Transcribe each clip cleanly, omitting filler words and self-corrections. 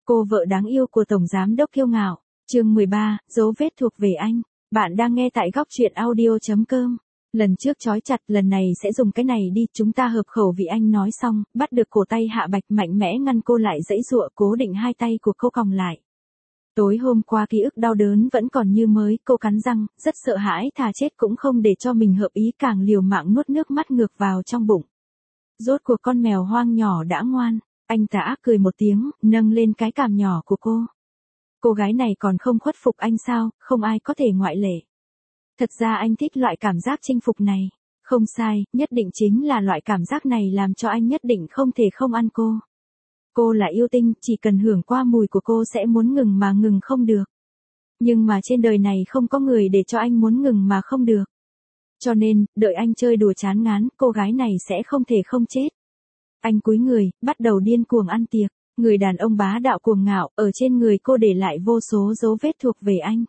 Cô vợ đáng yêu của Tổng Giám đốc kiêu ngạo. Chương 13, dấu vết thuộc về anh. Bạn đang nghe tại góc truyện audio.com. Lần trước trói chặt, lần này sẽ dùng cái này đi, chúng ta hợp khẩu vị, anh nói xong, bắt được cổ tay Hạ Bạch mạnh mẽ ngăn cô lại giãy giụa, cố định hai tay của cô còng lại. Tối hôm qua ký ức đau đớn vẫn còn như mới, cô cắn răng, rất sợ hãi, thà chết cũng không để cho mình hợp ý, càng liều mạng nuốt nước mắt ngược vào trong bụng. Rốt cuộc con mèo hoang nhỏ đã ngoan. Anh tà ác cười một tiếng, nâng lên cái cằm nhỏ của cô. Cô gái này còn không khuất phục anh sao, không ai có thể ngoại lệ. Thật ra anh thích loại cảm giác chinh phục này. Không sai, nhất định chính là loại cảm giác này làm cho anh nhất định không thể không ăn cô. Cô là yêu tinh, chỉ cần hưởng qua mùi của cô sẽ muốn ngừng mà ngừng không được. Nhưng mà trên đời này không có người để cho anh muốn ngừng mà không được. Cho nên, đợi anh chơi đùa chán ngán, cô gái này sẽ không thể không chết. Anh cúi người, bắt đầu điên cuồng ăn tiệc. Người đàn ông bá đạo cuồng ngạo, ở trên người cô để lại vô số dấu vết thuộc về anh.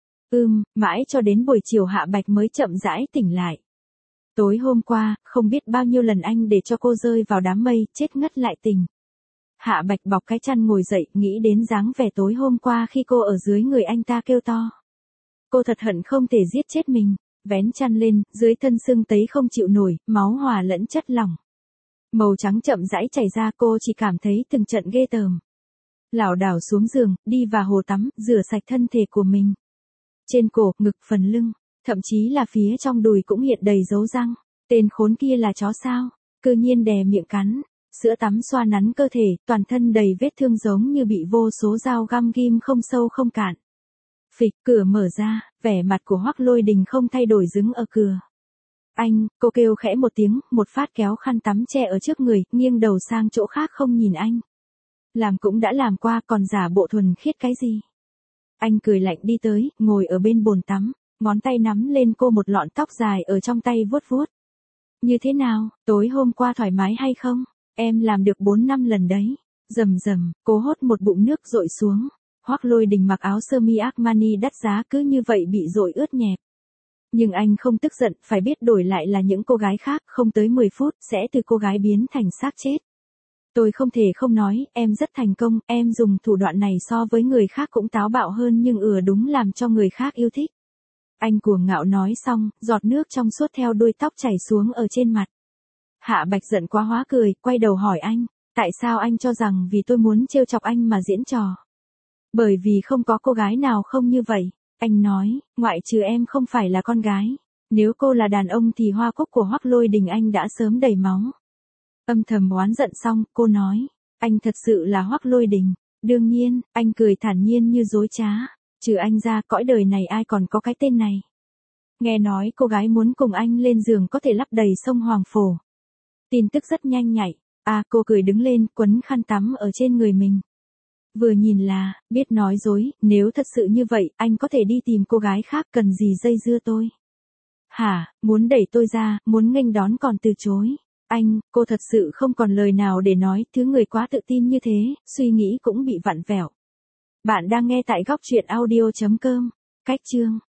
Mãi cho đến buổi chiều Hạ Bạch mới chậm rãi tỉnh lại. Tối hôm qua, không biết bao nhiêu lần anh để cho cô rơi vào đám mây, chết ngất lại tỉnh. Hạ Bạch bọc cái chăn ngồi dậy, nghĩ đến dáng vẻ tối hôm qua khi cô ở dưới người anh ta kêu to. Cô thật hận không thể giết chết mình, vén chăn lên, dưới thân sưng tấy không chịu nổi, máu hòa lẫn chất lỏng. Màu trắng chậm rãi chảy ra, cô chỉ cảm thấy từng trận ghê tởm. Lảo đảo xuống giường, đi vào hồ tắm, rửa sạch thân thể của mình. Trên cổ, ngực, phần lưng, thậm chí là phía trong đùi cũng hiện đầy dấu răng. Tên khốn kia là chó sao? Cư nhiên đè miệng cắn. Sữa tắm xoa nắn cơ thể, toàn thân đầy vết thương giống như bị vô số dao găm ghim không sâu không cạn. Phịch, cửa mở ra, vẻ mặt của Hoắc Lôi Đình không thay đổi đứng ở cửa. Anh, cô kêu khẽ một tiếng, một phát kéo khăn tắm che ở trước người, nghiêng đầu sang chỗ khác không nhìn anh. Làm cũng đã làm qua, còn giả bộ thuần khiết cái gì? Anh cười lạnh đi tới, ngồi ở bên bồn tắm, ngón tay nắm lên cô một lọn tóc dài ở trong tay vuốt vuốt. Như thế nào, tối hôm qua thoải mái hay không? Em làm được 4-5 lần đấy. Rầm rầm, cố hốt một bụng nước dội xuống. Hoắc Lôi Đình mặc áo sơ mi Armani đắt giá cứ như vậy bị dội ướt nhẹp. Nhưng anh không tức giận, phải biết đổi lại là những cô gái khác, không tới 10 phút, sẽ từ cô gái biến thành xác chết. Tôi không thể không nói, em rất thành công, em dùng thủ đoạn này so với người khác cũng táo bạo hơn nhưng đúng làm cho người khác yêu thích. Anh cuồng ngạo nói xong, giọt nước trong suốt theo đuôi tóc chảy xuống ở trên mặt. Hạ Bạch giận quá hóa cười, quay đầu hỏi anh, tại sao anh cho rằng vì tôi muốn trêu chọc anh mà diễn trò? Bởi vì không có cô gái nào không như vậy. Anh nói, ngoại trừ em không phải là con gái. Nếu cô là đàn ông thì hoa cúc của Hoắc Lôi Đình anh đã sớm đầy máu. Âm thầm oán giận xong, cô nói, anh thật sự là Hoắc Lôi Đình. Đương nhiên, anh cười thản nhiên như dối trá. Trừ anh ra, cõi đời này ai còn có cái tên này. Nghe nói cô gái muốn cùng anh lên giường có thể lắp đầy sông Hoàng Phổ. Tin tức rất nhanh nhạy. Cô cười đứng lên, quấn khăn tắm ở trên người mình. Vừa nhìn là, biết nói dối, nếu thật sự như vậy, anh có thể đi tìm cô gái khác, cần gì dây dưa tôi. Hả, muốn đẩy tôi ra, muốn nghênh đón còn từ chối. Anh, cô thật sự không còn lời nào để nói, thứ người quá tự tin như thế, suy nghĩ cũng bị vặn vẹo. Bạn đang nghe tại góc truyện audio.com. Cách chương.